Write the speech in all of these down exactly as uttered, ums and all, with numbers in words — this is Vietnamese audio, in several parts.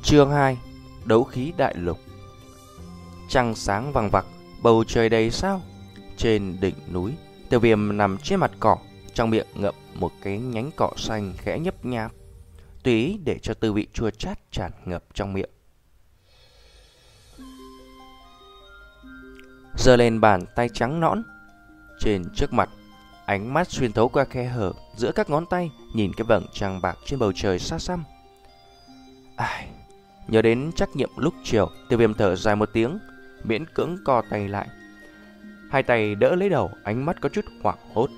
Chương hai. Đấu khí đại lục. Trăng sáng vằng vặc, bầu trời đầy sao. Trên đỉnh núi, Tiêu Viêm nằm trên mặt cỏ, trong miệng ngậm một cái nhánh cỏ xanh khẽ nhấp nháp, tùy ý để cho tư vị chua chát tràn ngập trong miệng. Giơ lên bàn tay trắng nõn trên trước mặt, ánh mắt xuyên thấu qua khe hở giữa các ngón tay, nhìn cái vầng trăng bạc trên bầu trời xa xăm. Ai, nhớ đến trách nhiệm lúc chiều, Tiêu Viêm thở dài một tiếng, miễn cưỡng co tay lại. Hai tay đỡ lấy đầu, ánh mắt có chút hoảng hốt.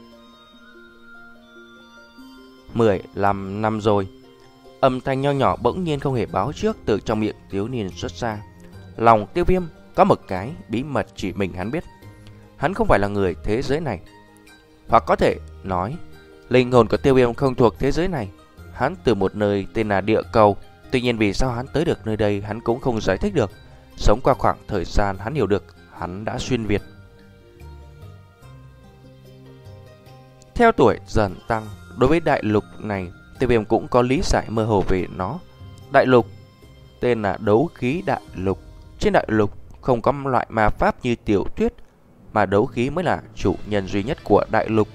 Mười lăm năm rồi. Âm thanh nho nhỏ bỗng nhiên không hề báo trước từ trong miệng thiếu niên xuất ra. Lòng Tiêu Viêm có một cái bí mật chỉ mình hắn biết. Hắn không phải là người thế giới này, hoặc có thể nói linh hồn của Tiêu Viêm không thuộc thế giới này. Hắn từ một nơi tên là địa cầu. Tuy nhiên vì sao hắn tới được nơi đây hắn cũng không giải thích được. Sống qua khoảng thời gian hắn hiểu được hắn đã xuyên Việt. Theo tuổi dần tăng, đối với đại lục này, Tiêu Viêm cũng có lý giải mơ hồ về nó. Đại lục tên là đấu khí đại lục. Trên đại lục không có loại ma pháp như tiểu thuyết, mà đấu khí mới là chủ nhân duy nhất của đại lục.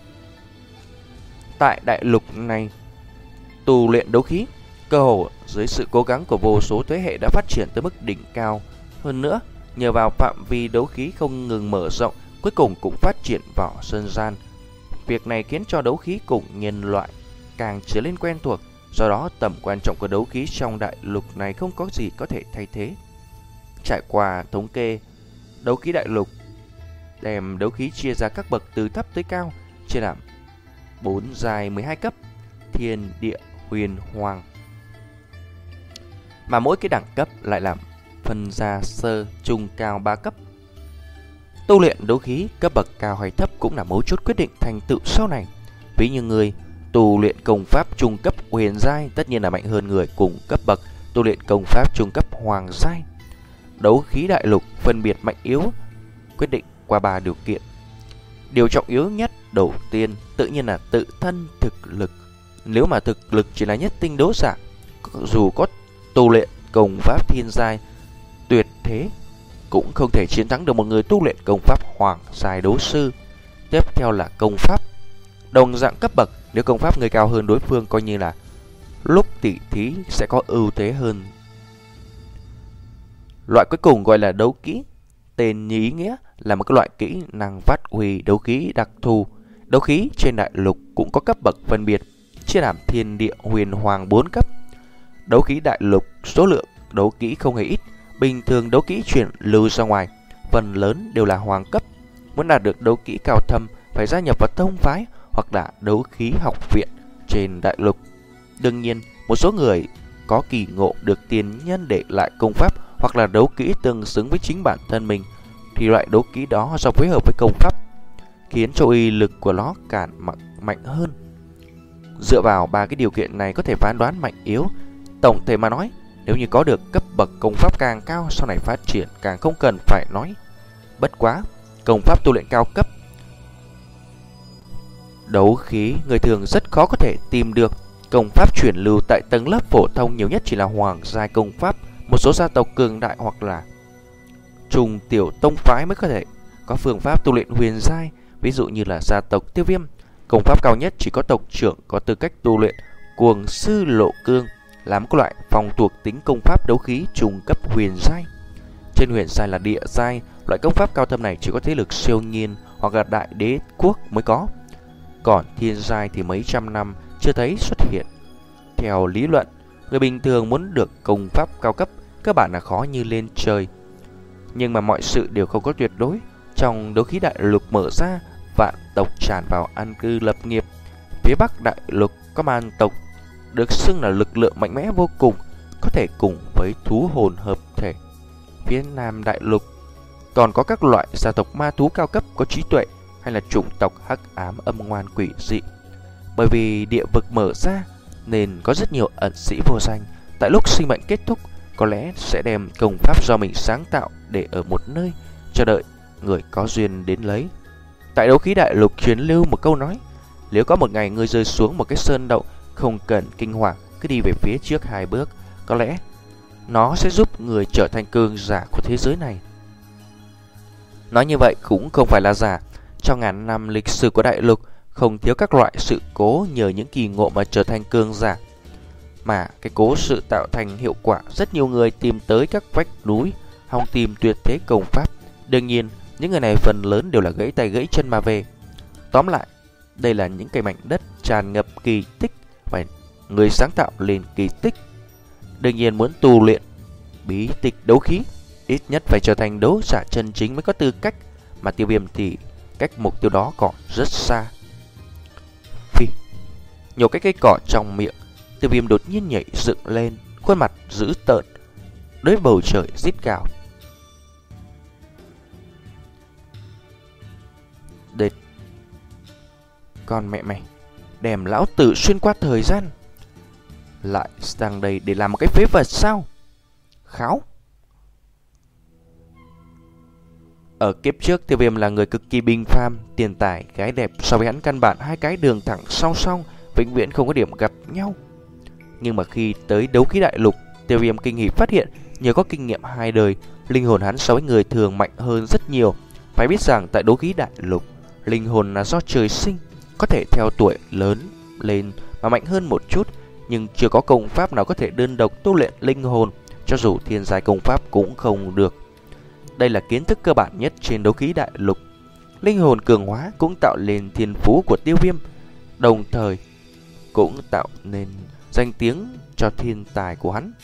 Tại đại lục này, tu luyện đấu khí cơ hồ dưới sự cố gắng của vô số thế hệ đã phát triển tới mức đỉnh cao. Hơn nữa, nhờ vào phạm vi đấu khí không ngừng mở rộng, cuối cùng cũng phát triển vào dân gian. Việc này khiến cho đấu khí cùng nhân loại càng trở nên quen thuộc. Do đó tầm quan trọng của đấu khí trong đại lục này không có gì có thể thay thế. Trải qua thống kê, đấu khí đại lục đem đấu khí chia ra các bậc từ thấp tới cao, chia làm bốn giai mười hai cấp: thiên, địa, huyền, hoàng. Mà mỗi cái đẳng cấp lại làm phân ra sơ, trung, cao ba cấp. Tu luyện đấu khí cấp bậc cao hay thấp cũng là mấu chốt quyết định thành tựu sau này. Ví như người tu luyện công pháp trung cấp huyền giai tất nhiên là mạnh hơn người cùng cấp bậc tu luyện công pháp trung cấp hoàng giai. Đấu khí đại lục phân biệt mạnh yếu quyết định qua ba điều kiện. Điều trọng yếu nhất đầu tiên tự nhiên là tự thân thực lực. Nếu mà thực lực chỉ là nhất tinh đấu giả, dù có tu luyện công pháp thiên giai tuyệt thế cũng không thể chiến thắng được một người tu luyện công pháp hoàng giai đấu sư. Tiếp theo là công pháp. Đồng dạng cấp bậc, nếu công pháp người cao hơn đối phương, coi như là lúc tỉ thí sẽ có ưu thế hơn. Loại cuối cùng gọi là đấu kỹ. Tên như ý nghĩa là một cái loại kỹ năng phát huy đấu khí đặc thù. Đấu khí trên đại lục cũng có cấp bậc phân biệt, chia làm thiên, địa, huyền, hoàng bốn cấp. Đấu khí đại lục số lượng đấu kỹ không hề ít. Bình thường đấu kỹ chuyển lưu ra ngoài phần lớn đều là hoàng cấp. Muốn đạt được đấu kỹ cao thâm phải gia nhập vào tông phái hoặc là đấu khí học viện trên đại lục. Đương nhiên, một số người có kỳ ngộ được tiền nhân để lại công pháp hoặc là đấu kỹ tương xứng với chính bản thân mình, thì loại đấu kỹ đó do phối hợp với công pháp khiến cho uy lực của nó càng mạnh, mạnh hơn. Dựa vào ba cái điều kiện này có thể phán đoán mạnh yếu. Tổng thể mà nói, nếu như có được cấp bậc công pháp càng cao, sau này phát triển càng không cần phải nói. Bất quá, công pháp tu luyện cao cấp đấu khí người thường rất khó có thể tìm được. Công pháp chuyển lưu tại tầng lớp phổ thông nhiều nhất chỉ là hoàng giai công pháp. Một số gia tộc cường đại hoặc là trùng tiểu tông phái mới có thể có phương pháp tu luyện huyền giai. Ví dụ như là gia tộc Tiêu Viêm, công pháp cao nhất chỉ có tộc trưởng có tư cách tu luyện Cuồng Sư Lộ Cương, là một loại phòng thuộc tính công pháp đấu khí trung cấp huyền giai. Trên huyền giai là địa giai, loại công pháp cao thâm này chỉ có thế lực siêu nhiên hoặc là đại đế quốc mới có. Còn thiên giai thì mấy trăm năm chưa thấy xuất hiện. Theo lý luận, người bình thường muốn được công pháp cao cấp cơ bản là khó như lên trời. Nhưng mà mọi sự đều không có tuyệt đối. Trong đấu khí đại lục mở ra, vạn tộc tràn vào an cư lập nghiệp. Phía bắc đại lục có man tộc được xưng là lực lượng mạnh mẽ vô cùng, có thể cùng với thú hồn hợp thể. Phía nam đại lục còn có các loại gia tộc ma thú cao cấp có trí tuệ, hay là chủng tộc hắc ám âm ngoan quỷ dị. Bởi vì địa vực mở ra nên có rất nhiều ẩn sĩ vô danh tại lúc sinh mệnh kết thúc có lẽ sẽ đem công pháp do mình sáng tạo để ở một nơi chờ đợi người có duyên đến lấy. Tại đấu khí đại lục truyền lưu một câu nói: nếu có một ngày ngươi rơi xuống một cái sơn động, không cần kinh hoàng, cứ đi về phía trước hai bước, có lẽ nó sẽ giúp người trở thành cường giả của thế giới này. Nói như vậy cũng không phải là giả. Trong ngàn năm lịch sử của đại lục, không thiếu các loại sự cố nhờ những kỳ ngộ mà trở thành cường giả. Mà cái cố sự tạo thành hiệu quả, rất nhiều người tìm tới các vách núi, hòng tìm tuyệt thế công pháp. Đương nhiên, những người này phần lớn đều là gãy tay gãy chân mà về. Tóm lại, đây là những cái mảnh đất tràn ngập kỳ tích và người sáng tạo lên kỳ tích. Đương nhiên muốn tu luyện bí tịch đấu khí, ít nhất phải trở thành đấu giả chân chính mới có tư cách, mà Tiêu Viêm thì cách mục tiêu đó còn rất xa. Phi, nhổ cái cây cỏ trong miệng, Tiêu Viêm đột nhiên nhảy dựng lên, khuôn mặt dữ tợn, đối bầu trời rít gào. Đệt, con mẹ mày, đem lão tử xuyên qua thời gian, lại sang đây để làm một cái phế vật sao? Kháo. Ở kiếp trước, Tiêu Viêm là người cực kỳ bình phàm, tiền tài, gái đẹp, so với hắn căn bản hai cái đường thẳng song song, vĩnh viễn không có điểm gặp nhau. Nhưng mà khi tới đấu khí đại lục, Tiêu Viêm kinh hỉ phát hiện nhờ có kinh nghiệm hai đời, linh hồn hắn so với người thường mạnh hơn rất nhiều. Phải biết rằng tại đấu khí đại lục, linh hồn là do trời sinh, có thể theo tuổi lớn lên mà mạnh hơn một chút, nhưng chưa có công pháp nào có thể đơn độc tu luyện linh hồn, cho dù thiên giai công pháp cũng không được. Đây là kiến thức cơ bản nhất trên đấu khí đại lục. Linh hồn cường hóa cũng tạo nên thiên phú của Tiêu Viêm, đồng thời cũng tạo nên danh tiếng cho thiên tài của hắn.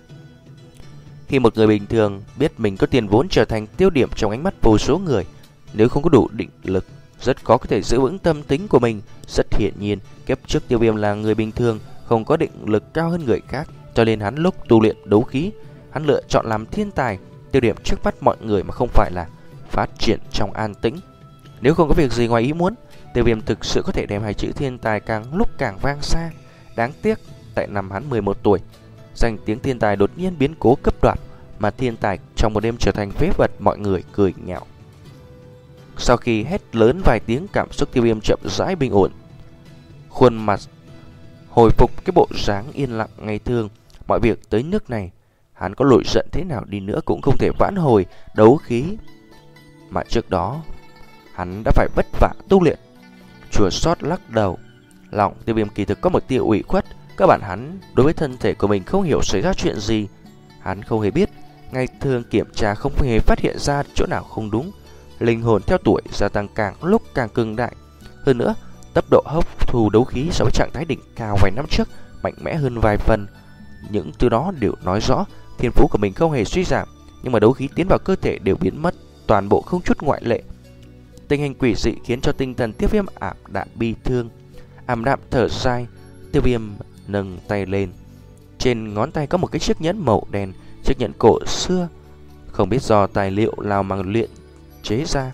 Khi một người bình thường biết mình có tiền vốn trở thành tiêu điểm trong ánh mắt vô số người, nếu không có đủ định lực, rất khó có thể giữ vững tâm tính của mình. Rất hiển nhiên, kiếp trước Tiêu Viêm là người bình thường, không có định lực cao hơn người khác, cho nên hắn lúc tu luyện đấu khí, hắn lựa chọn làm thiên tài, tiêu điểm trước mắt mọi người mà không phải là phát triển trong an tĩnh. Nếu không có việc gì ngoài ý muốn, Tiêu Viêm thực sự có thể đem hai chữ thiên tài càng lúc càng vang xa. Đáng tiếc, tại năm hắn mười một tuổi, danh tiếng thiên tài đột nhiên biến cố cấp đoạt, mà thiên tài trong một đêm trở thành phế vật, mọi người cười nhạo. Sau khi hét lớn vài tiếng, cảm xúc Tiêu Viêm chậm rãi bình ổn, khuôn mặt hồi phục cái bộ dáng yên lặng ngày thường. Mọi việc tới nước này, hắn có nổi giận thế nào đi nữa cũng không thể vãn hồi đấu khí mà trước đó hắn đã phải vất vả tu luyện. Chua xót lắc đầu, lòng Tiêu Viêm kỳ thực có một tia ủy khuất. Các bạn hắn đối với thân thể của mình không hiểu xảy ra chuyện gì, hắn không hề biết. Ngày thường kiểm tra không hề phát hiện ra chỗ nào không đúng. Linh hồn theo tuổi gia tăng càng lúc càng cường đại. Hơn nữa, tốc độ hấp thu đấu khí so với trạng thái đỉnh cao vài năm trước mạnh mẽ hơn vài phần. Những thứ đó đều nói rõ thiên phú của mình không hề suy giảm, nhưng mà đấu khí tiến vào cơ thể đều biến mất, toàn bộ không chút ngoại lệ. Tình hình quỷ dị khiến cho tinh thần Tiêu Viêm ảm đạm bi thương. Ảm đạm thở dài, Tiêu Viêm nâng tay lên, trên ngón tay có một cái chiếc nhẫn màu đen, chiếc nhẫn cổ xưa, không biết do tài liệu nào mà luyện chế ra.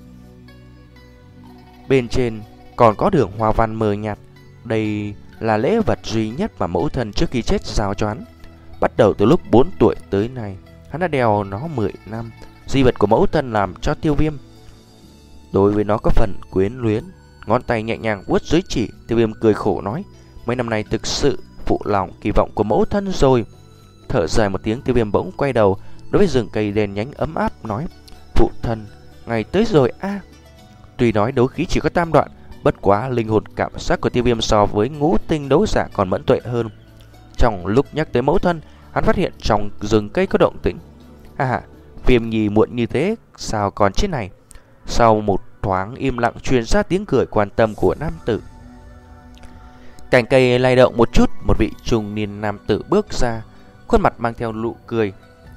Bên trên còn có đường hoa văn mờ nhạt. Đây là lễ vật duy nhất mà mẫu thân trước khi chết giao cho hắn. Bắt đầu từ lúc bốn tuổi tới nay, hắn đã đeo nó mười năm. Di vật của mẫu thân làm cho Tiêu Viêm đối với nó có phần quyến luyến. Ngón tay nhẹ nhàng vuốt dưới chỉ, Tiêu Viêm cười khổ nói: mấy năm nay thực sự phụ lòng kỳ vọng của mẫu thân rồi. Thở dài một tiếng, Tiêu Viêm bỗng quay đầu đối với rừng cây đen nhánh ấm áp nói: phụ thân, ngày tới rồi a. À. Tuy nói đấu khí chỉ có tam đoạn, bất quá linh hồn cảm giác của Tiêu Viêm so với ngũ tinh đấu giả còn mẫn tuệ hơn. Trong lúc nhắc tới mẫu thân, hắn phát hiện trong rừng cây có động tĩnh. Ha ha, Viêm Nhi muộn như thế sao còn chết này? Sau một thoáng im lặng truyền ra tiếng cười quan tâm của nam tử. Cành cây lay động một chút, một vị trung niên nam tử bước ra, khuôn mặt mang theo nụ cười,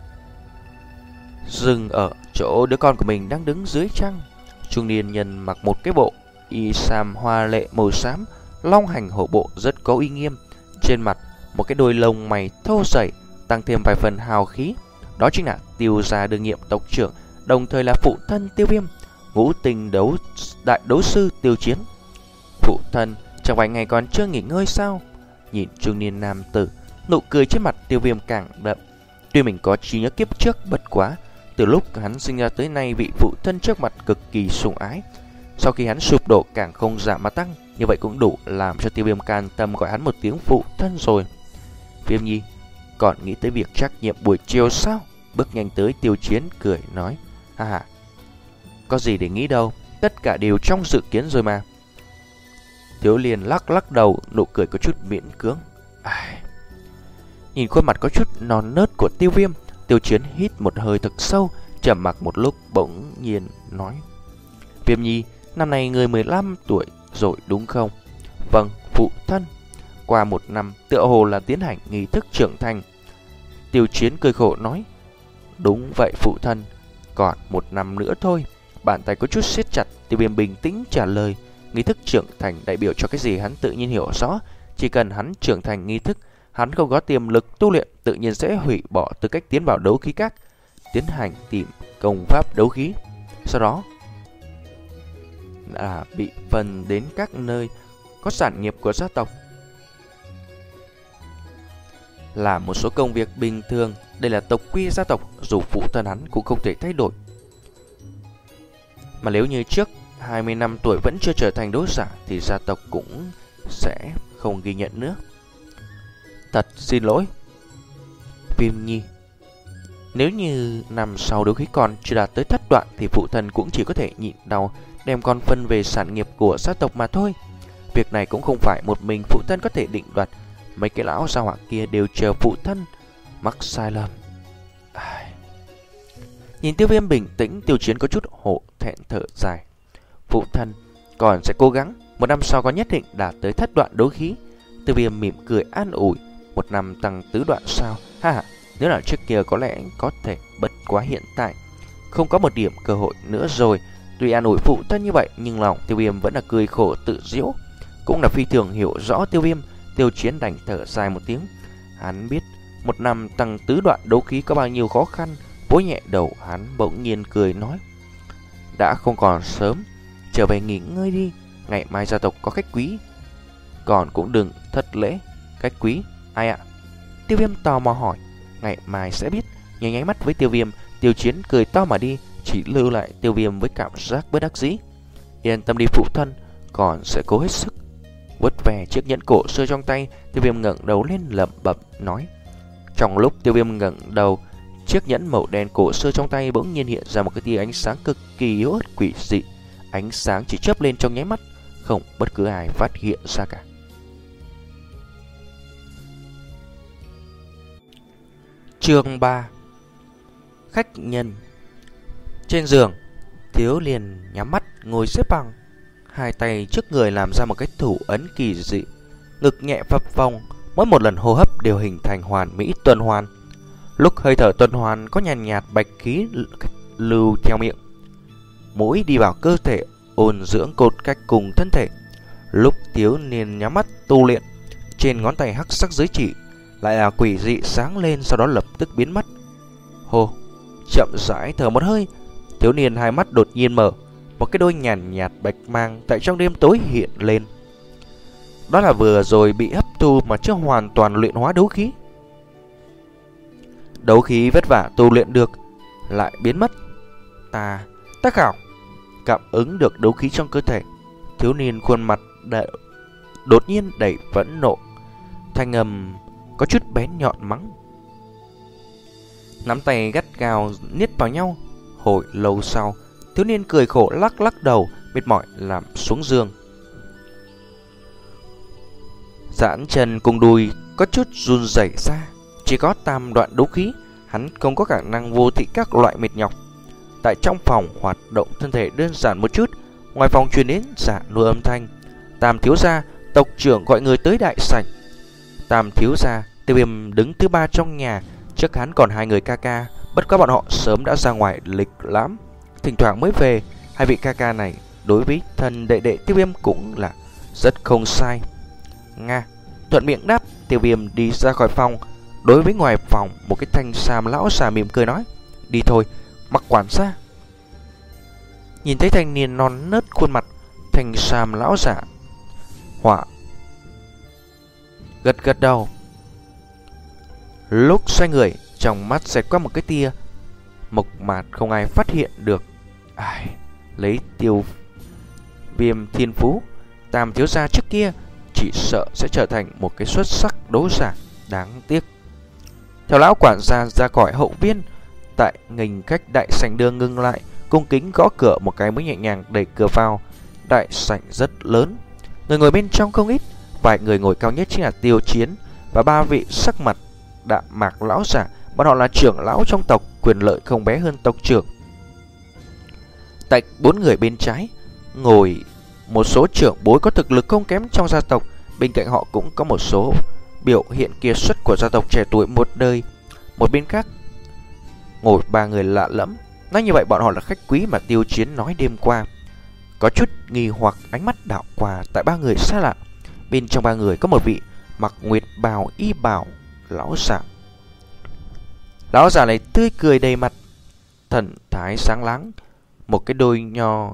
dừng ở chỗ đứa con của mình đang đứng dưới trăng. Trung niên nhân mặc một cái bộ y sam hoa lệ màu xám, long hành hổ bộ rất có uy nghiêm. Trên mặt một cái đôi lông mày thô rẩy, tăng thêm vài phần hào khí. Đó chính là Tiêu gia đương nhiệm tộc trưởng, đồng thời là phụ thân Tiêu Viêm, ngũ tinh đấu đại đấu sư Tiêu Chiến. Phụ thân, trong vài ngày còn chưa nghỉ ngơi sao? Nhìn trung niên nam tử, nụ cười trên mặt Tiêu Viêm càng đậm. Tuy mình có trí nhớ kiếp trước, bất quá từ lúc hắn sinh ra tới nay, vị phụ thân trước mặt cực kỳ sủng ái. Sau khi hắn sụp đổ càng không giảm mà tăng, như vậy cũng đủ làm cho Tiêu Viêm can tâm gọi hắn một tiếng phụ thân rồi. Viêm Nhi, còn nghĩ tới việc trắc nghiệm buổi chiều sao? Bước nhanh tới Tiêu Chiến cười nói, ha ha, có gì để nghĩ đâu, tất cả đều trong dự kiến rồi mà. Thiếu Liên lắc lắc đầu, nụ cười có chút miễn cưỡng. Ai... Nhìn khuôn mặt có chút non nớt của Tiêu Viêm, Tiêu Chiến hít một hơi thật sâu, trầm mặc một lúc bỗng nhiên nói, Viêm Nhi, năm nay người mười lăm tuổi rồi đúng không? Vâng, phụ thân. Qua một năm tựa hồ là tiến hành nghi thức trưởng thành. Tiêu Chiến cười khổ nói, đúng vậy phụ thân, còn một năm nữa thôi. Bàn tay có chút siết chặt. Tiêu Viêm bình tĩnh trả lời, nghi thức trưởng thành đại biểu cho cái gì hắn tự nhiên hiểu rõ. Chỉ cần hắn trưởng thành nghi thức, hắn không có tiềm lực tu luyện, tự nhiên sẽ hủy bỏ tư cách tiến vào đấu khí các, tiến hành tìm công pháp đấu khí. Sau đó là bị phân đến các nơi có sản nghiệp của gia tộc, làm một số công việc bình thường. Đây là tộc quy gia tộc, dù phụ thân hắn cũng không thể thay đổi. Mà nếu như trước hai mươi năm tuổi vẫn chưa trở thành đấu giả thì gia tộc cũng sẽ không ghi nhận nữa. Thật xin lỗi Viêm Nhi, nếu như năm sau đấu khí còn chưa đạt tới thất đoạn thì phụ thân cũng chỉ có thể nhịn đau đem con phân về sản nghiệp của gia tộc mà thôi. Việc này cũng không phải một mình phụ thân có thể định đoạt. Mấy cái lão gia hỏa kia đều chờ phụ thân mắc sai lầm. Ai... Nhìn Tiêu Viêm bình tĩnh, Tiêu Chiến có chút hổ thẹn thở dài. Phụ thân còn sẽ cố gắng, một năm sau có nhất định đạt tới thất đoạn đấu khí. Tiêu Viêm mỉm cười an ủi, một năm tăng tứ đoạn sao? Ha ha, nếu là trước kia có lẽ có thể, bất quá hiện tại không có một điểm cơ hội nữa rồi. Tuy an ủi phụ thân như vậy nhưng lòng Tiêu Viêm vẫn là cười khổ tự giễu. Cũng là phi thường hiểu rõ Tiêu Viêm. Tiêu Chiến đành thở dài một tiếng. Hắn biết một năm tăng tứ đoạn đấu khí có bao nhiêu khó khăn. Vỗ nhẹ đầu hắn bỗng nhiên cười nói, đã không còn sớm, trở về nghỉ ngơi đi. Ngày mai gia tộc có khách quý, còn cũng đừng thất lễ. Khách quý? Ai ạ? Tiêu Viêm tò mò hỏi. Ngày mai sẽ biết. Nháy nháy mắt với Tiêu Viêm, Tiêu Chiến cười to mà đi, chỉ lưu lại Tiêu Viêm với cảm giác bất đắc dĩ. Yên tâm đi phụ thân, còn sẽ cố hết sức. Vuốt về chiếc nhẫn cổ xưa trong tay, Tiêu Viêm ngẩng đầu lên lẩm bẩm nói. Trong lúc Tiêu Viêm ngẩng đầu, chiếc nhẫn màu đen cổ xưa trong tay bỗng nhiên hiện ra một cái tia ánh sáng cực kỳ yếu ớt quỷ dị. Ánh sáng chỉ chớp lên trong nháy mắt, không bất cứ ai phát hiện ra cả. Chương ba. Khách nhân. Trên giường, Thiếu Liên nhắm mắt ngồi xếp bằng, hai tay trước người làm ra một cái thủ ấn kỳ dị, ngực nhẹ phập phồng, mỗi một lần hô hấp đều hình thành hoàn mỹ tuần hoàn. Lúc hơi thở tuần hoàn có nhàn nhạt bạch khí lưu theo miệng, mũi đi vào cơ thể, ôn dưỡng cốt cách cùng thân thể. Lúc Thiếu Liên nhắm mắt tu luyện, trên ngón tay hắc sắc giới chỉ lại là quỷ dị sáng lên, sau đó lập tức biến mất. Hô, chậm rãi thở một hơi, thiếu niên hai mắt đột nhiên mở, một cái đôi nhàn nhạt bạch mang tại trong đêm tối hiện lên. Đó là vừa rồi bị hấp thu mà chưa hoàn toàn luyện hóa đấu khí. Đấu khí vất vả tu luyện được lại biến mất. Ta, ta khảo cảm ứng được đấu khí trong cơ thể. Thiếu niên khuôn mặt đợi, đột nhiên đầy phẫn nộ, thanh âm có chút bén nhọn mắng. Nắm tay gắt gao niết vào nhau. Hồi lâu sau, thiếu niên cười khổ lắc lắc đầu, mệt mỏi làm xuống giường. Giãn chân cùng đùi có chút run rẩy ra. Chỉ có tam đoạn đấu khí, hắn không có khả năng vô thị các loại mệt nhọc. Tại trong phòng hoạt động thân thể đơn giản một chút. Ngoài phòng truyền đến dạ nuôi âm thanh. Tam thiếu gia, tộc trưởng gọi người tới đại sảnh. Tam thiếu gia, Tiêu Viêm đứng thứ ba trong nhà. Trước hắn còn hai người ca ca, bất quá bọn họ sớm đã ra ngoài lịch lãm, thỉnh thoảng mới về. Hai vị ca ca này đối với thân đệ đệ Tiêu Viêm cũng là rất không sai. Nga thuận miệng đáp. Tiêu Viêm đi ra khỏi phòng. Đối với ngoài phòng, một cái thanh sam lão già mỉm cười nói, đi thôi, mặc quản gia. Nhìn thấy thanh niên non nớt khuôn mặt, thanh sam lão giả hỏa gật gật đầu. Lúc xoay người, trong mắt xẹt qua một cái tia mộc mạc không ai phát hiện được. Ai, lấy Tiêu Viêm thiên phú, Tam thiếu gia trước kia chỉ sợ sẽ trở thành một cái xuất sắc đấu giả. Đáng tiếc Theo lão quản gia ra khỏi hậu viên, tại nghênh cách đại sảnh đường ngưng lại, cung kính gõ cửa một cái mới nhẹ nhàng đẩy cửa vào. Đại sảnh rất lớn, người ngồi bên trong không ít. Vài người ngồi cao nhất chính là Tiêu Chiến và ba vị sắc mặt đạm mạc lão giả. Bọn họ là trưởng lão trong tộc, quyền lợi không bé hơn tộc trưởng. Tại bốn người bên trái ngồi một số trưởng bối có thực lực không kém trong gia tộc. Bên cạnh họ cũng có một số biểu hiện kiệt xuất của gia tộc trẻ tuổi một đời. Một bên khác ngồi ba người lạ lẫm. Nói như vậy bọn họ là khách quý mà Tiêu Chiến nói đêm qua. Có chút nghi hoặc ánh mắt đảo qua tại ba người xa lạ. Bên trong ba người có một vị mặc nguyệt bào y bào lão giả. Lão giả này tươi cười đầy mặt, thần thái sáng láng, một cái đôi nho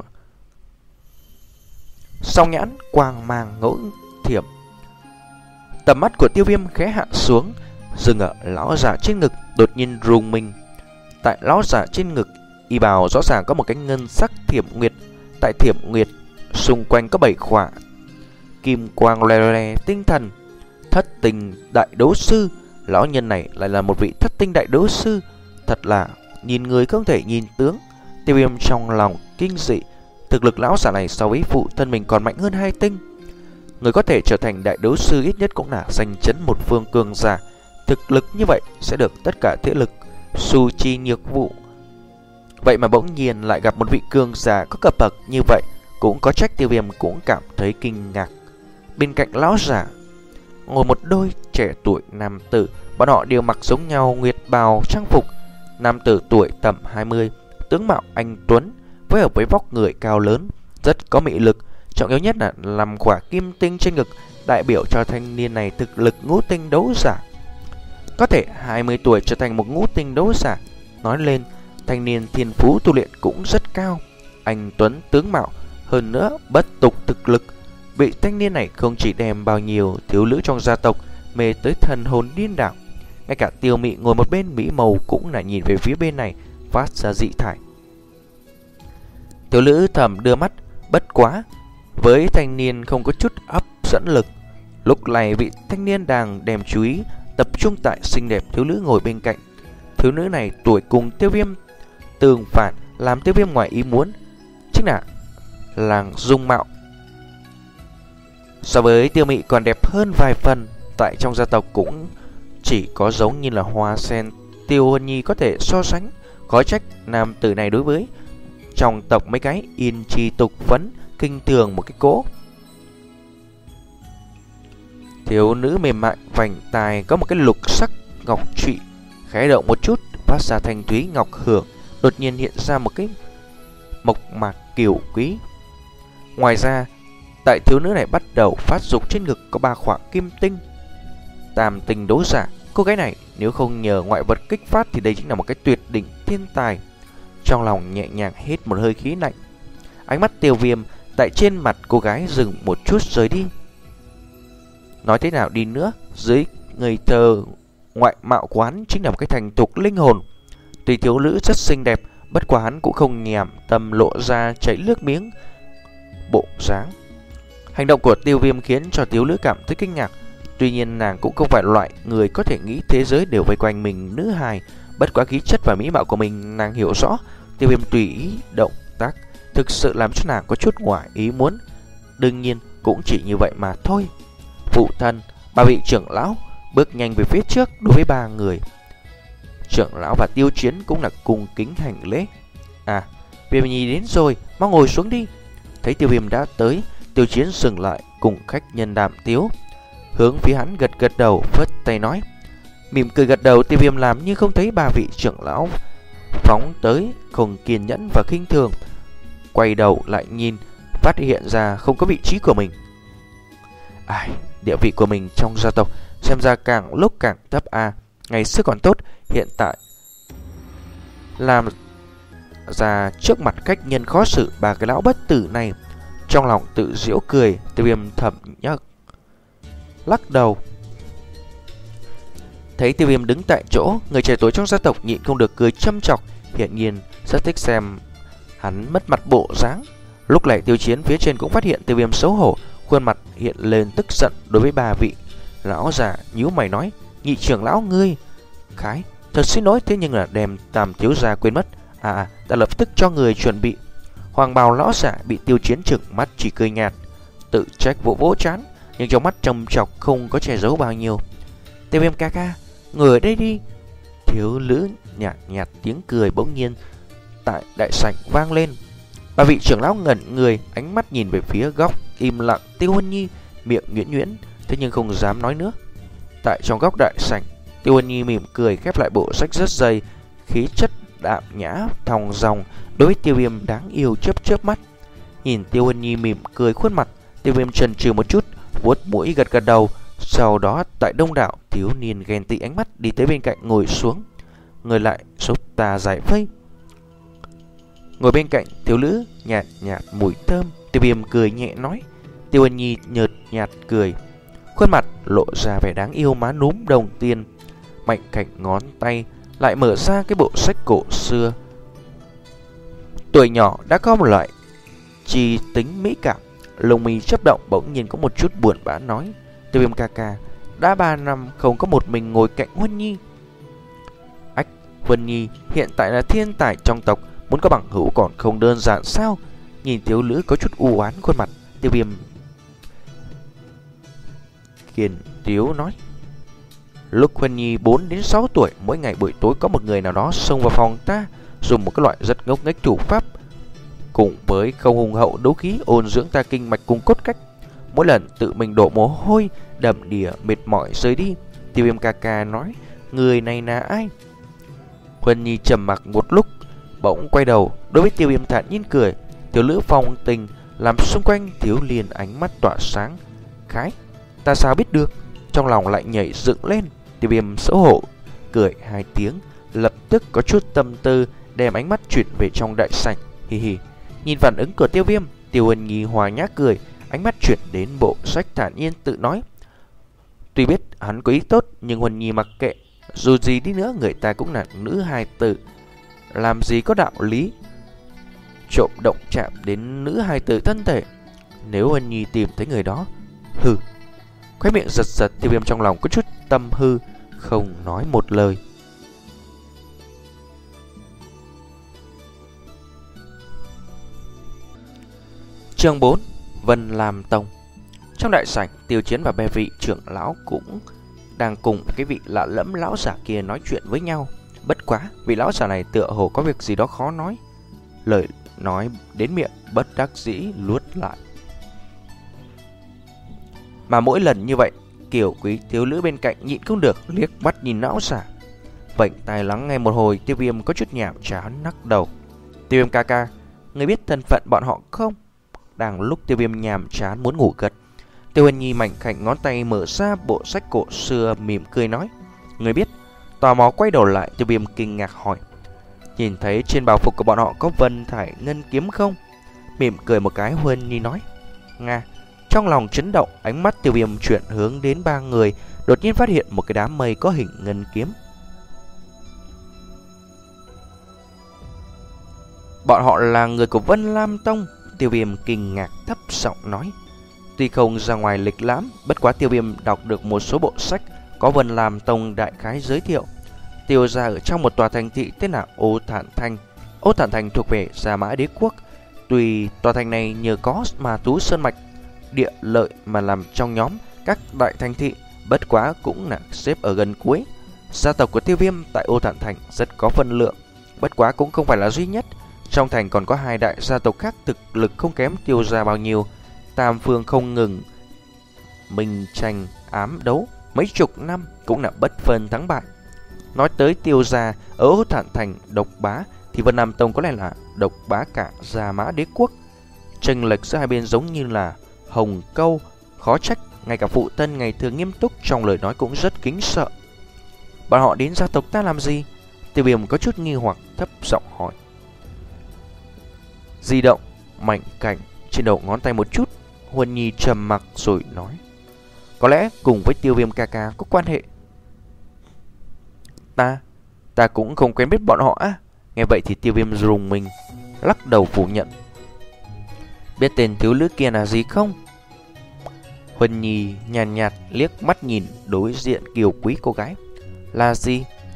song nhãn quang mang ngẫu thiểm. Tầm mắt của Tiêu Viêm khẽ hạ xuống, dừng ở lão giả trên ngực, đột nhiên rùng mình. Tại lão giả trên ngực y bào rõ ràng có một cái ngân sắc thiểm nguyệt. Tại thiểm nguyệt xung quanh có bảy khỏa kim quang le le tinh thần. Thất tinh đại đấu sư. Lão nhân này lại là một vị thất tinh đại đấu sư. Thật là nhìn người không thể nhìn tướng. Tiêu Viêm trong lòng kinh dị. Thực lực lão giả này so với phụ thân mình còn mạnh hơn hai tinh. Người có thể trở thành đại đấu sư ít nhất cũng là danh chấn một phương cường giả. Thực lực như vậy sẽ được tất cả thế lực su chi nhược vụ. Vậy mà bỗng nhiên lại gặp một vị cường giả có cấp bậc như vậy, cũng có trách Tiêu Viêm cũng cảm thấy kinh ngạc. Bên cạnh lão giả ngồi một đôi trẻ tuổi nam tử. Bọn họ đều mặc giống nhau nguyệt bào trang phục. Nam tử tuổi tầm hai mươi, tướng mạo anh tuấn, phối hợp với vóc người cao lớn, rất có mị lực. Trọng yếu nhất là làm quả kim tinh trên ngực, đại biểu cho thanh niên này thực lực ngũ tinh đấu giả. Có thể hai mươi tuổi trở thành một ngũ tinh đấu giả, nói lên thanh niên thiên phú tu luyện cũng rất cao. Anh tuấn tướng mạo, hơn nữa bất tục thực lực. Vị thanh niên này không chỉ đem bao nhiêu thiếu nữ trong gia tộc mê tới thần hồn điên đảo. Ngay cả Tiêu Mị ngồi một bên mỹ màu cũng là nhìn về phía bên này, phát ra dị thải. Thiếu nữ thầm đưa mắt, bất quá với thanh niên không có chút hấp dẫn lực. Lúc này vị thanh niên đang đem chú ý tập trung tại xinh đẹp thiếu nữ ngồi bên cạnh. Thiếu nữ này tuổi cùng Tiêu Viêm tương phản, làm Tiêu Viêm ngoài ý muốn chính là làng dung mạo so với Tiêu Mị còn đẹp hơn vài phần. Tại trong gia tộc cũng chỉ có giống như là hoa sen Tiêu Huân Nhi có thể so sánh. Có trách nam tử này đối với trong tộc mấy cái yên chi tục phấn kinh thường một cái cỗ. Thiếu nữ mềm mại vành tai có một cái lục sắc ngọc trụy, khẽ động một chút phát ra thanh thúy ngọc hưởng. Đột nhiên hiện ra một cái mộc mạc kiều quý. Ngoài ra tại thiếu nữ này bắt đầu phát dục trên ngực có ba khoảng kim tinh. Tam tinh đấu giả. Cô gái này nếu không nhờ ngoại vật kích phát thì đây chính là một cái tuyệt đỉnh thiên tài. Trong lòng nhẹ nhàng hít một hơi khí lạnh. Ánh mắt Tiêu Viêm tại trên mặt cô gái dừng một chút rời đi. Nói thế nào đi nữa, dưới người thơ ngoại mạo quán chính là một cái thành thục linh hồn. Tuy thiếu nữ rất xinh đẹp, bất quá hắn cũng không nhảm tâm lộ ra chảy nước miếng bộ dáng. Hành động của Tiêu Viêm khiến cho thiếu nữ cảm thấy kinh ngạc. Tuy nhiên nàng cũng không phải loại người có thể nghĩ thế giới đều vây quanh mình nữ hài. Bất quá khí chất và mỹ mạo của mình nàng hiểu rõ. Tiêu Viêm tùy ý động tác thực sự làm cho nàng có chút ngoài ý muốn. Đương nhiên cũng chỉ như vậy mà thôi. Phụ thân, ba vị trưởng lão bước nhanh về phía trước đối với ba người. Trưởng lão và Tiêu Chiến cũng là cùng kính hành lễ. À, Viêm Nhi đến rồi, mau ngồi xuống đi. Thấy Tiêu Viêm đã tới, Tiêu Chiến dừng lại cùng khách nhân đàm tiếu, hướng phía hắn gật gật đầu, phất tay nói. Mỉm cười gật đầu, Tiêu Viêm làm như không thấy ba vị trưởng lão phóng tới, không kiên nhẫn và khinh thường. Quay đầu lại nhìn, phát hiện ra không có vị trí của mình. Ai, địa vị của mình trong gia tộc xem ra càng lúc càng thấp a. À. Ngày xưa còn tốt, hiện tại làm ra trước mặt khách nhân khó xử ba cái lão bất tử này. Trong lòng tự giễu cười, Tiêu Viêm thầm nhắc lắc đầu. Thấy Tiêu Viêm đứng tại chỗ, người trẻ tuổi trong gia tộc nhịn không được cười châm chọc, hiển nhiên rất thích xem hắn mất mặt bộ dáng. Lúc này Tiêu Chiến phía trên cũng phát hiện Tiêu Viêm xấu hổ, khuôn mặt hiện lên tức giận đối với ba vị lão già, nhíu mày nói: "Nhị trưởng lão ngươi, Khái, thật xin lỗi, thế nhưng là đem Tam thiếu gia quên mất. À, à ta lập tức cho người chuẩn bị. Hoàng bào lão giả bị Tiêu Chiến trừng mắt chỉ cười nhạt, tự trách vỗ vỗ trán, nhưng trong mắt trầm trọc không có che giấu bao nhiêu. Tiêu Viêm ca ca, ngồi ở đây đi. Thiếu nữ nhạt nhạt tiếng cười bỗng nhiên tại đại sảnh vang lên. Ba vị trưởng lão ngẩn người, ánh mắt nhìn về phía góc im lặng Tiêu Huân Nhi, miệng nhuyễn nhuyễn, thế nhưng không dám nói nữa. Tại trong góc đại sảnh, Tiêu Huân Nhi mỉm cười khép lại bộ sách rất dày, khí chất đạm nhã thong dong đối với Tiêu Viêm đáng yêu chớp chớp mắt. Nhìn Tiêu Huân Nhi mỉm cười khuôn mặt, Tiêu Viêm chần chừ một chút, vuốt mũi gật gật đầu. Sau đó tại đông đảo thiếu niên ghen tị ánh mắt đi tới bên cạnh ngồi xuống. Người lại giúp ta giải vây. Ngồi bên cạnh thiếu nữ nhạt nhạt mùi thơm, Tiêu Viêm cười nhẹ nói. Tiêu Huân Nhi nhợt nhạt cười, khuôn mặt lộ ra vẻ đáng yêu má núm đồng tiền. Mạnh cạnh ngón tay lại mở ra cái bộ sách cổ xưa. Tuổi nhỏ đã có một loại chi tính mỹ cảm. Lông mi chớp động, bỗng nhiên có một chút buồn bã nói. Tiêu Viêm ca ca, đã ba năm không có một mình ngồi cạnh Huân Nhi. Ách, Huân Nhi hiện tại là thiên tài trong tộc, muốn có bằng hữu còn không đơn giản sao? Nhìn thiếu nữ có chút u oán khuôn mặt, Tiêu Viêm kiên tiếu nói. Lúc Huân Nhi bốn đến sáu tuổi, mỗi ngày buổi tối có một người nào đó xông vào phòng ta, dùng một cái loại rất ngốc nghếch thủ pháp, cùng với không hùng hậu đấu khí ôn dưỡng ta kinh mạch cùng cốt cách. Mỗi lần tự mình đổ mồ hôi, đầm đìa mệt mỏi rời đi. Tiêu Viêm ca ca nói, người này là ai? Huân Nhi trầm mặc một lúc, bỗng quay đầu đối với Tiêu Viêm thản nhiên cười. Thiếu nữ phong tình làm xung quanh thiếu liên ánh mắt tỏa sáng. Khái, ta sao biết được? Trong lòng lại nhảy dựng lên. Tiêu Viêm xấu hổ cười hai tiếng, lập tức có chút tâm tư, đem ánh mắt chuyển về trong đại sảnh. Hi hi. Nhìn phản ứng của Tiêu Viêm, Tiêu Huân Nhi hòa nhã cười, ánh mắt chuyển đến bộ sách thản nhiên tự nói. Tuy biết hắn có ý tốt, nhưng Huân Nhi mặc kệ. Dù gì đi nữa, người ta cũng là nữ hài tử, làm gì có đạo lý trộm động chạm đến nữ hài tử thân thể. Nếu Huân Nhi tìm thấy người đó, hừ. Khóe miệng giật giật, Tiêu Viêm trong lòng có chút tâm hư, không nói một lời. Chương bốn, Vân Lam Tông. Trong đại sảnh, Tiêu Chiến và bè vị trưởng lão cũng đang cùng cái vị lạ lẫm lão giả kia nói chuyện với nhau. Bất quá, vị lão giả này tựa hồ có việc gì đó khó nói, lời nói đến miệng bất đắc dĩ luốt lại. Mà mỗi lần như vậy, Kiều Quý thiếu nữ bên cạnh nhịn không được liếc mắt nhìn lão giả. Vảnh tai lắng nghe một hồi, Tiêu Viêm có chút nhàm chán lắc đầu. Tiêu Viêm ca ca, người biết thân phận bọn họ không? Đang lúc Tiêu Viêm nhàm chán muốn ngủ gật, Tiêu Huân Nhi mảnh khảnh ngón tay mở ra bộ sách cổ xưa, mỉm cười nói. Người biết? Tò mò quay đầu lại, Tiêu Viêm kinh ngạc hỏi. Nhìn thấy trên bào phục của bọn họ có vân thải ngân kiếm không? Mỉm cười một cái, Huân Nhi nói. Nga. Trong lòng chấn động, ánh mắt Tiêu Viêm chuyển hướng đến ba người, đột nhiên phát hiện một cái đám mây có hình ngân kiếm. Bọn họ là người của Vân Lam Tông. Tiêu Viêm kinh ngạc thấp giọng nói. Tuy không ra ngoài lịch lãm, bất quá Tiêu Viêm đọc được một số bộ sách có Vân Lam Tông đại khái giới thiệu. Tiêu gia ở trong một tòa thành thị tên là Ô Thản Thành. Ô Thản Thành thuộc về Gia Mã Đế Quốc. Tuy tòa thành này nhờ có Ma Tú Sơn Mạch địa lợi mà làm trong nhóm các đại thành thị, bất quá cũng là xếp ở gần cuối. Gia tộc của Tiêu Viêm tại Ô Thản Thành rất có phân lượng, bất quá cũng không phải là duy nhất. Trong thành còn có hai đại gia tộc khác thực lực không kém Tiêu gia bao nhiêu. Tam phương không ngừng minh tranh ám đấu mấy chục năm, cũng là bất phân thắng bại. Nói tới Tiêu gia ở Ô Thản Thành độc bá, thì Vân Lam Tông có lẽ là độc bá cả Gia Mã Đế Quốc. Chênh lệch giữa hai bên giống như là hồng câu, khó trách ngay cả phụ thân ngày thường nghiêm túc trong lời nói cũng rất kính sợ. Bọn họ đến gia tộc ta làm gì? Tiêu Viêm có chút nghi hoặc thấp giọng hỏi. Di động mảnh cảnh trên đầu ngón tay một chút, Huân Nhi trầm mặc rồi nói. Có lẽ cùng với Tiêu Viêm ca ca có quan hệ. Ta, ta cũng không quen biết bọn họ á. Nghe vậy thì Tiêu Viêm rùng mình, lắc đầu phủ nhận. Biết tên thiếu nữ kia là gì không? Huân Nhi nhàn nhạt, nhạt liếc mắt nhìn đối diện kiều quý cô gái. Là gì?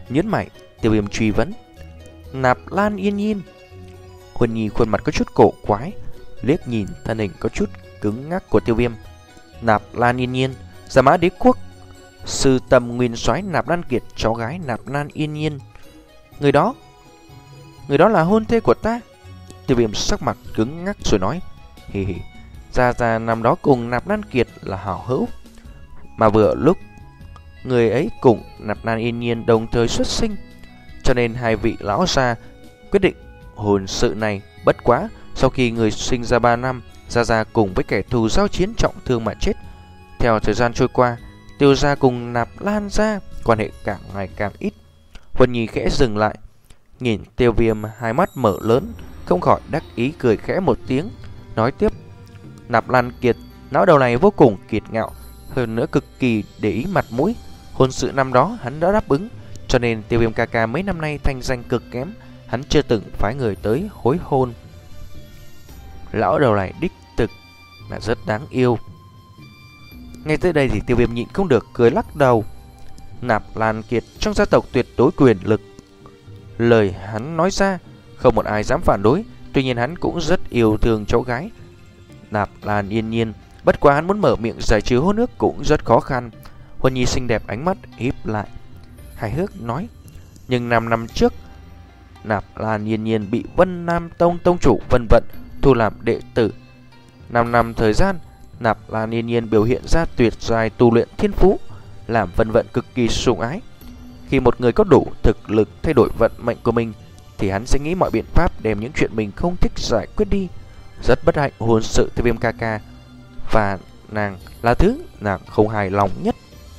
Nhớn mày, Tiêu Viêm truy vấn. Nạp Lan Yên Nhiên. Huân Nhi khuôn mặt có chút cổ quái, liếc nhìn thân hình có chút cứng ngắc của Tiêu Viêm. Nạp Lan Yên Nhiên, Gia Mã Đế Quốc sư tầm nguyên soái Nạp Lan Kiệt, cháu gái Nạp Lan Yên Nhiên. Người đó, người đó là hôn thê của ta. Tiêu Viêm sắc mặt cứng ngắc rồi nói. Hì hì, Gia Gia năm đó cùng Nạp Lan Kiệt là hảo hữu, mà vừa lúc người ấy cùng Nạp Lan Yên Nhiên đồng thời xuất sinh, cho nên hai vị lão gia quyết định hôn sự này. Bất quá sau khi người sinh ra ba năm, Gia Gia cùng với kẻ thù giao chiến trọng thương mà chết. Theo thời gian trôi qua, Tiêu gia cùng Nạp Lan gia quan hệ càng ngày càng ít. Huân Nhi khẽ dừng lại, nhìn Tiêu Viêm hai mắt mở lớn, không khỏi đắc ý cười khẽ một tiếng, nói tiếp. Nạp Lan Kiệt, lão đầu này vô cùng kiệt ngạo, hơn nữa cực kỳ để ý mặt mũi. Hôn sự năm đó hắn đã đáp ứng, cho nên Tiêu Viêm ca ca mấy năm nay thanh danh cực kém, hắn chưa từng phái người tới hối hôn. Lão đầu này đích thực là rất đáng yêu. Ngay tới đây thì Tiêu Viêm nhịn không được cười lắc đầu. Nạp Lan Kiệt trong gia tộc tuyệt đối quyền lực, lời hắn nói ra không một ai dám phản đối. Tuy nhiên hắn cũng rất yêu thương cháu gái Nạp Lan Yên Nhiên, bất quá hắn muốn mở miệng giải trừ hôn ước cũng rất khó khăn. Huân Nhi xinh đẹp ánh mắt híp lại, hài hước nói. Nhưng năm năm trước, Nạp Lan Yên Nhiên bị Vân Nam Tông tông chủ Vân Vận thu làm đệ tử. Năm năm thời gian, Nạp Lan Yên Nhiên biểu hiện ra tuyệt giai tu luyện thiên phú, làm Vân Vận cực kỳ sủng ái. Khi một người có đủ thực lực thay đổi vận mệnh của mình, thì hắn sẽ nghĩ mọi biện pháp đem những chuyện mình không thích giải quyết đi. Rất bất hạnh, hôn sự Tiêu Viêm ca ca và nàng là thứ nàng không hài lòng nhất.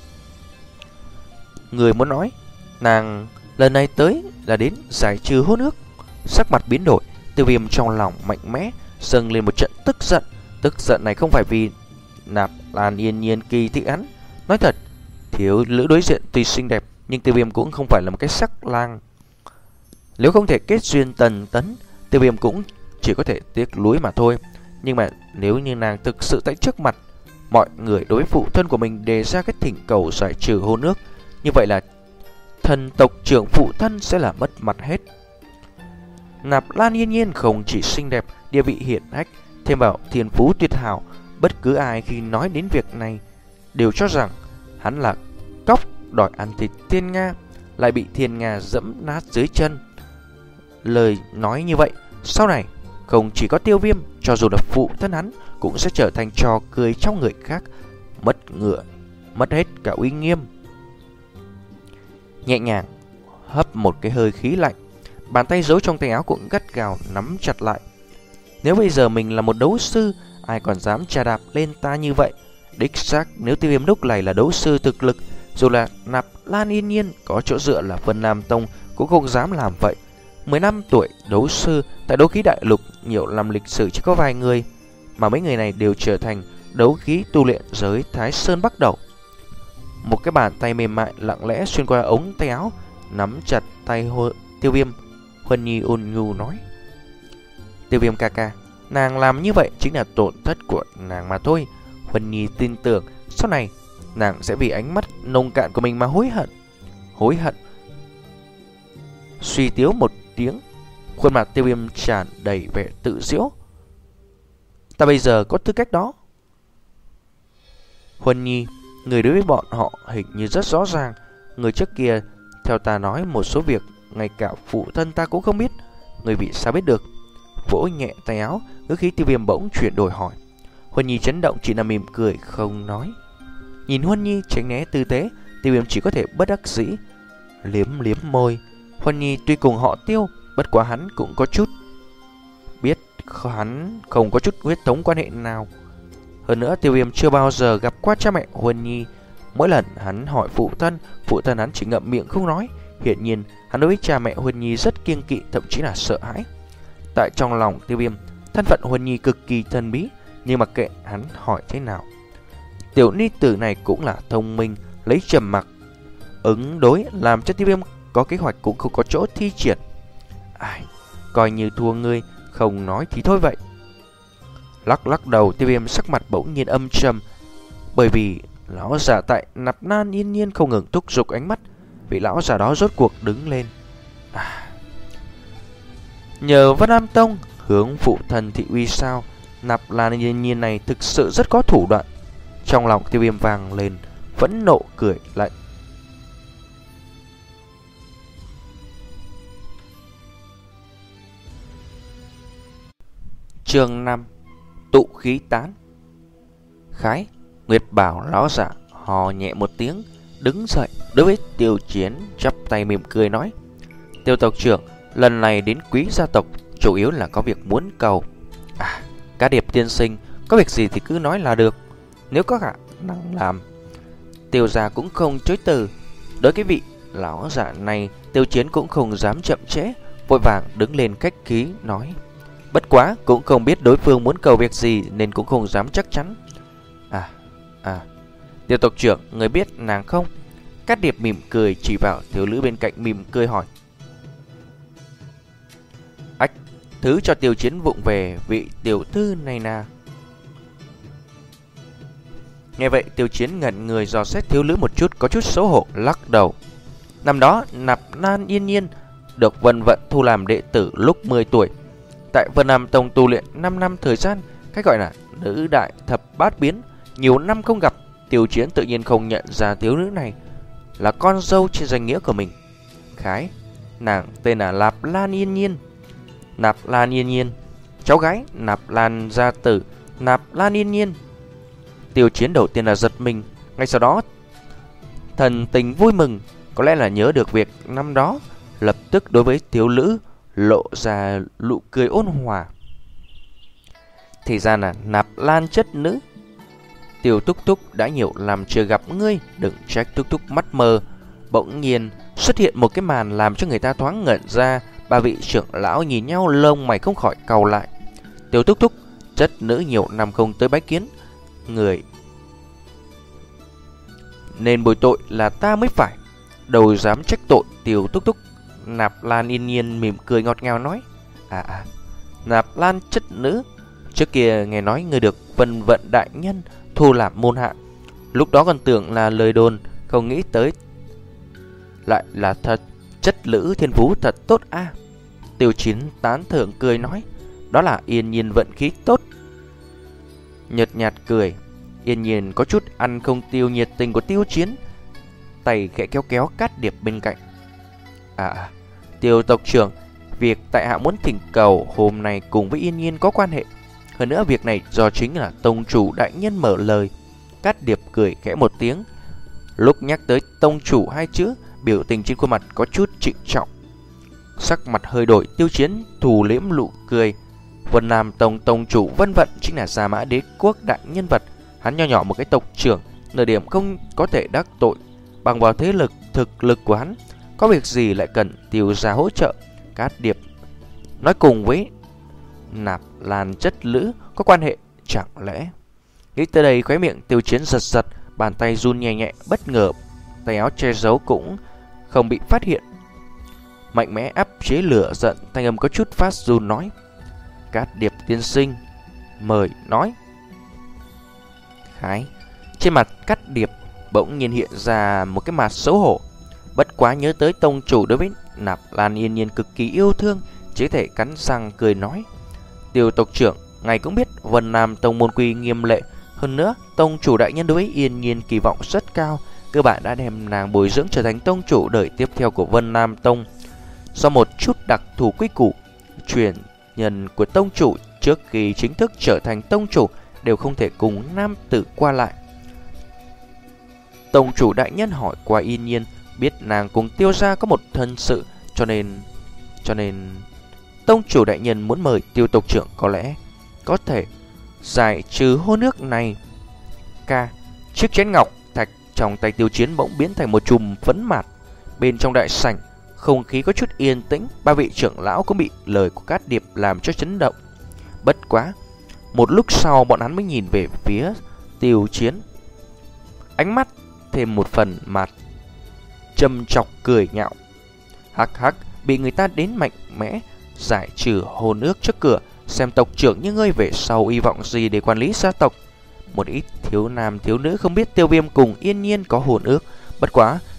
Người muốn nói, nàng lần này tới là đến giải trừ hôn ước. Sắc mặt biến đổi, Tiêu Viêm trong lòng mạnh mẽ dâng lên một trận tức giận. Tức giận này không phải vì Nạp Lan Yên Nhiên kỳ thị hắn. Nói thật, thiếu nữ đối diện tuy xinh đẹp, nhưng Tiêu Viêm cũng không phải là một cái sắc lang. Nếu không thể kết duyên tần tấn, Tiêu Viêm cũng chỉ có thể tiếc nuối mà thôi. Nhưng mà nếu như nàng thực sự tại trước mặt mọi người đối với phụ thân của mình đề ra cái thỉnh cầu giải trừ hôn ước, như vậy là thần tộc trưởng phụ thân sẽ là mất mặt hết. Nạp Lan Yên Nhiên không chỉ xinh đẹp, địa vị hiển hách, thêm vào thiên phú tuyệt hảo. Bất cứ ai khi nói đến việc này đều cho rằng hắn là cóc đòi ăn thịt Thiên Nga, lại bị Thiên Nga dẫm nát dưới chân. Lời nói như vậy, sau này không chỉ có Tiêu Viêm, cho dù là phụ thân hắn cũng sẽ trở thành trò cười trong người khác, mất ngựa, mất hết cả uy nghiêm. Nhẹ nhàng hấp một cái hơi khí lạnh, bàn tay giấu trong tay áo cũng gắt gào nắm chặt lại. Nếu bây giờ mình là một đấu sư, ai còn dám chà đạp lên ta như vậy? Đích xác, nếu Tiêu Viêm lúc này là đấu sư thực lực, dù là Nạp Lan Yên Nhiên có chỗ dựa là Vân Nam Tông cũng không dám làm vậy. Mười năm tuổi đấu sư tại đấu khí đại lục nhiều năm lịch sử chỉ có vài người, mà mấy người này đều trở thành đấu khí tu luyện giới Thái Sơn bắt đầu. Một cái bàn tay mềm mại lặng lẽ xuyên qua ống tay áo, nắm chặt tay Hồ Tiêu Viêm. Huân Nhi ôn nhu nói. Tiêu Viêm ca ca, nàng làm như vậy chính là tổn thất của nàng mà thôi. Huân Nhi tin tưởng sau này nàng sẽ vì ánh mắt nông cạn của mình mà hối hận. Hối hận. Suy tiếu một tiếng, khuôn mặt Tiêu Viêm tràn đầy vẻ tự giễu. Ta bây giờ có tư cách đó. Huân Nhi, người đối với bọn họ hình như rất rõ ràng. Người trước kia theo ta nói một số việc ngay cả phụ thân ta cũng không biết. Người vì sao biết được? Vỗ nhẹ tay áo, ngữ khí Tiêu Viêm bỗng chuyển đổi hỏi. Huân Nhi chấn động chỉ là mỉm cười không nói. Nhìn Huân Nhi tránh né tư thế, Tiêu Viêm chỉ có thể bất đắc dĩ liếm liếm môi. Huân Nhi tuy cùng họ Tiêu, bất quá hắn cũng có chút biết hắn không có chút huyết thống quan hệ nào. Hơn nữa Tiêu Viêm chưa bao giờ gặp qua cha mẹ Huân Nhi. Mỗi lần hắn hỏi phụ thân, phụ thân hắn chỉ ngậm miệng không nói. Hiển nhiên hắn đối với cha mẹ Huân Nhi rất kiêng kỵ, thậm chí là sợ hãi. Tại trong lòng Tiêu Viêm, thân phận Huân Nhi cực kỳ thần bí, nhưng mặc kệ hắn hỏi thế nào, tiểu ni tử này cũng là thông minh, lấy trầm mặc ứng đối, làm cho Tiêu Viêm có kế hoạch cũng không có chỗ thi triển. Ai, coi như thua ngươi, không nói thì thôi vậy. Lắc lắc đầu, Tiêu Viêm sắc mặt bỗng nhiên âm trầm, bởi vì lão giả tại Nạp Lan Yên Nhiên không ngừng thúc giục ánh mắt. vị lão già đó rốt cuộc đứng lên. À, nhờ Vân Nam Tông hướng phụ thần thị uy sao? Nạp Lan Yên Nhiên này thực sự rất có thủ đoạn. Trong lòng Tiêu Viêm vang lên phẫn nộ cười lạnh. Chương năm. Tụ khí tán. Khái. Nguyệt Bảo lão giả hò nhẹ một tiếng, đứng dậy đối với Tiêu Chiến chắp tay mỉm cười nói: Tiêu tộc trưởng, lần này đến Quý gia tộc chủ yếu là có việc muốn cầu. À, Cá Điệp tiên sinh, có việc gì thì cứ nói là được, nếu có khả năng làm. Tiêu gia cũng không chối từ. Đối cái vị lão giả này, Tiêu Chiến cũng không dám chậm trễ, vội vàng đứng lên khách khí nói: Bất quá cũng không biết đối phương muốn cầu việc gì nên cũng không dám chắc chắn. À, à, Tiêu tộc trưởng, người biết nàng không? Cát Điệp mỉm cười chỉ vào thiếu nữ bên cạnh mỉm cười hỏi. Ách, thứ cho Tiêu Chiến vụng về vị tiểu thư này nà. Nghe vậy Tiêu Chiến ngẩn người dò xét thiếu nữ một chút, có chút xấu hổ lắc đầu. Năm đó Nạp Lan Yên Nhiên được Vân Vận thu làm đệ tử lúc mười tuổi, tại Vân Nam Tông tu luyện năm năm thời gian, cách gọi là nữ đại thập bát biến. Nhiều năm không gặp, Tiêu Chiến tự nhiên không nhận ra thiếu nữ này là con dâu trên danh nghĩa của mình. Khái, nàng tên là Nạp Lan Yên Nhiên. Nạp Lan Yên Nhiên, cháu gái Nạp Lan gia tử Nạp Lan Yên Nhiên. Tiêu Chiến đầu tiên là giật mình, ngay sau đó thần tình vui mừng, có lẽ là nhớ được việc năm đó, lập tức đối với thiếu nữ lộ ra nụ cười ôn hòa. Thì ra là Nạp Lan chất nữ. Tiêu Túc Túc đã nhiều làm chưa gặp ngươi, đừng trách Túc Túc mắt mờ. Bỗng nhiên xuất hiện một cái màn làm cho người ta thoáng ngẩn ra. Ba vị trưởng lão nhìn nhau, lông mày không khỏi cau lại. Tiêu Túc Túc, chất nữ nhiều năm không tới bái kiến người, nên bồi tội là ta mới phải, đâu dám trách tội Tiêu Túc Túc. Nạp Lan Yên Nhiên mỉm cười ngọt ngào nói: À à, Nạp Lan chất nữ, trước kia nghe nói người được Vân Vận đại nhân thu làm môn hạ, lúc đó còn tưởng là lời đồn, không nghĩ tới lại là thật. Chất nữ thiên phú thật tốt a. À. Tiêu Chiến tán thưởng cười nói: Đó là Yên Nhiên vận khí tốt. Nhợt nhạt cười, Yên Nhiên có chút ăn không tiêu nhiệt tình của Tiêu Chiến, tay khẽ kéo kéo Cát Điệp bên cạnh. À, Tiêu tộc trưởng, việc tại hạ muốn thỉnh cầu hôm nay cùng với Yên Nhiên có quan hệ. Hơn nữa việc này do chính là tông chủ đại nhân mở lời. Cát Điệp cười khẽ một tiếng. Lúc nhắc tới tông chủ hai chữ, biểu tình trên khuôn mặt có chút trịnh trọng. Sắc mặt hơi đổi, Tiêu Chiến thù liễm nụ cười. Vân Nam Tông tông chủ Vân Vận chính là Gia Mã Đế quốc đại nhân vật. Hắn nho nhỏ một cái tộc trưởng, nửa điểm không có thể đắc tội. Bằng vào thế lực, thực lực của hắn, có việc gì lại cần Tiêu gia hỗ trợ. Cát Điệp nói cùng với Nạp Lan chất nữ có quan hệ, chẳng lẽ? Nghĩ tới đây, khóe miệng Tiêu Chiến giật giật, bàn tay run nhẹ nhẹ, bất ngờ tay áo che giấu cũng không bị phát hiện. Mạnh mẽ áp chế lửa giận, thanh âm có chút phát run nói: Cát Điệp tiên sinh, mời nói. Khái, trên mặt Cát Điệp bỗng nhiên hiện ra một cái mặt xấu hổ. Bất quá nhớ tới tông chủ đối với Nạp Lan Yên Nhiên cực kỳ yêu thương, chỉ thể cắn răng cười nói: Tiêu tộc trưởng, ngài cũng biết Vân Nam Tông môn quy nghiêm lệ, hơn nữa tông chủ đại nhân đối với Yên Nhiên kỳ vọng rất cao, cơ bản đã đem nàng bồi dưỡng trở thành tông chủ đời tiếp theo của Vân Nam Tông. Do một chút đặc thù quy củ, truyền nhân của tông chủ trước khi chính thức trở thành tông chủ đều không thể cùng nam tử qua lại. Tông chủ đại nhân hỏi qua Yên Nhiên, biết nàng cùng Tiêu gia có một thân sự, cho nên cho nên tông chủ đại nhân muốn mời Tiêu tộc trưởng có lẽ có thể giải trừ hôn ước này. Ca, chiếc chén ngọc thạch trong tay Tiêu Chiến bỗng biến thành một chùm phấn mạt. Bên trong đại sảnh, không khí có chút yên tĩnh, ba vị trưởng lão cũng bị lời của Cát Điệp làm cho chấn động. Bất quá, một lúc sau bọn hắn mới nhìn về phía Tiêu Chiến, ánh mắt thêm một phần mặt châm chọc cười nhạo. Hắc hắc, bị người ta đến mạnh mẽ giải trừ hôn ước trước cửa, xem tộc trưởng như ngươi về sau hy vọng gì để quản lý gia tộc. Một ít thiếu nam thiếu nữ không biết Tiêu Viêm cùng Yên Nhiên có hôn ước, bất quá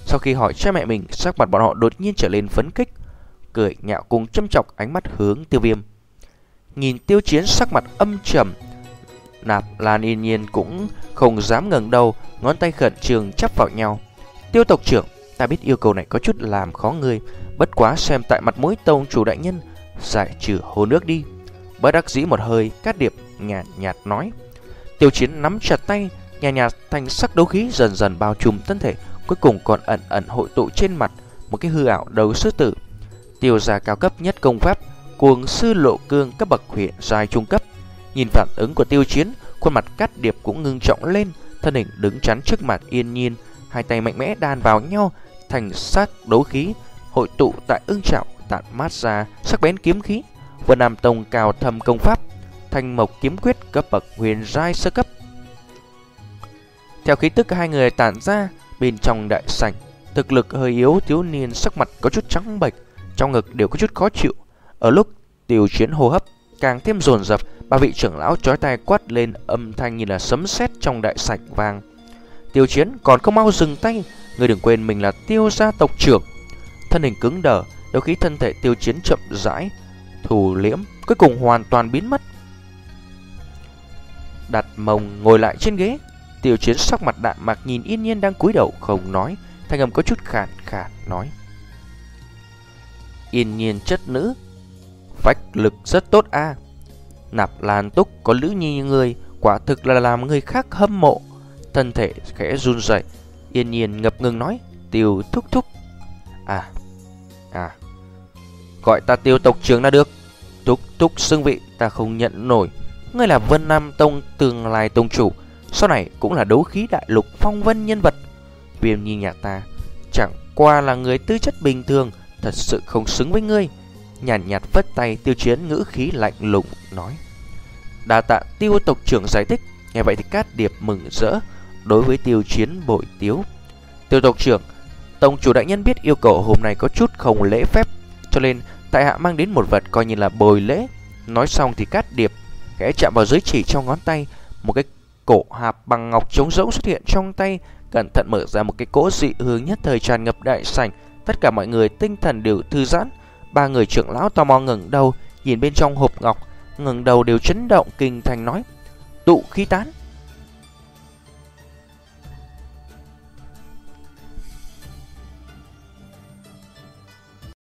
Sau khi hỏi cha mẹ mình, sắc mặt bọn họ đột nhiên trở lên phấn khích, cười nhạo cùng châm chọc ánh mắt hướng Tiêu Viêm. Nhìn Tiêu Chiến sắc mặt âm trầm, Nạp Lan Yên Nhiên cũng không dám ngẩng đầu, ngón tay khẩn trương chắp vào nhau. Tiêu tộc trưởng, ta biết yêu cầu này có chút làm khó ngươi, bất quá xem tại mặt mũi tông chủ đại nhân, giải trừ hồ nước đi. Bất đắc dĩ một hơi, Cát Điệp nhạt nhạt nói. Tiêu Chiến nắm chặt tay, nhạt nhạt thanh sắc đấu khí dần dần bao trùm thân thể, cuối cùng còn ẩn ẩn hội tụ trên mặt một cái hư ảo đấu sư tử. Tiêu gia cao cấp nhất công pháp, Cuồng sư lộ cương cấp bậc huyền giai trung cấp. Nhìn phản ứng của Tiêu Chiến, khuôn mặt Cát Điệp cũng ngưng trọng lên, thân hình đứng chắn trước mặt Yên Nhiên, hai tay mạnh mẽ đan vào nhau, thành sát đấu khí hội tụ tại ưng trảo, tản mát ra sắc bén kiếm khí. Vân Nam Tông cao thâm công pháp, Thanh Mộc kiếm quyết cấp bậc huyền giai sơ cấp. Theo khí tức hai người tản ra, bên trong đại sảnh, thực lực hơi yếu thiếu niên sắc mặt có chút trắng bệch, trong ngực đều có chút khó chịu. Ở lúc Tiêu Chiến hô hấp càng thêm dồn dập, ba vị trưởng lão chói tai quát lên, âm thanh như là sấm sét trong đại sảnh vang. Tiêu Chiến còn không mau dừng tay, ngươi đừng quên mình là Tiêu gia tộc trưởng. Thân hình cứng đờ, đấu khí thân thể Tiêu Chiến chậm rãi thù liễm, cuối cùng hoàn toàn biến mất. Đặt mông ngồi lại trên ghế, Tiêu Chiến sắc mặt đạm mạc nhìn Yên Nhiên đang cúi đầu không nói, thanh âm có chút khàn khàn nói. Yên Nhiên chất nữ, phách lực rất tốt a. À. Nạp Lan Túc có nữ nhi như ngươi, quả thực là làm người khác hâm mộ. Thân thể khẽ run rẩy, Yên Nhiên ngập ngừng nói, Tiêu thúc thúc. À, à, gọi ta Tiêu tộc trưởng là được. Thúc thúc xưng vị ta không nhận nổi. Ngươi là Vân Nam Tông tương lai tông chủ, sau này cũng là đấu khí đại lục phong vân nhân vật. Viêm Nhi nhà ta chẳng qua là người tư chất bình thường, thật sự không xứng với ngươi. Nhàn nhạt phất tay, Tiêu Chiến ngữ khí lạnh lùng nói. Đa tạ Tiêu tộc trưởng giải thích. Nghe vậy thì Cát Điệp mừng rỡ, đối với Tiêu Chiến bội tiếu. Tiêu tộc trưởng, tông chủ đại nhân biết yêu cầu hôm nay có chút không lễ phép, cho nên tại hạ mang đến một vật coi như là bồi lễ. Nói xong thì Cát Điệp khẽ chạm vào giới chỉ trong ngón tay, một cái cổ hạp bằng ngọc trống rỗng xuất hiện trong tay, cẩn thận mở ra một cái cỗ dị hương nhất thời tràn ngập đại sảnh. Tất cả mọi người tinh thần đều thư giãn. Ba người trưởng lão tò mò ngẩng đầu nhìn bên trong hộp ngọc, ngẩng đầu đều chấn động kinh thành nói, tụ khí tán.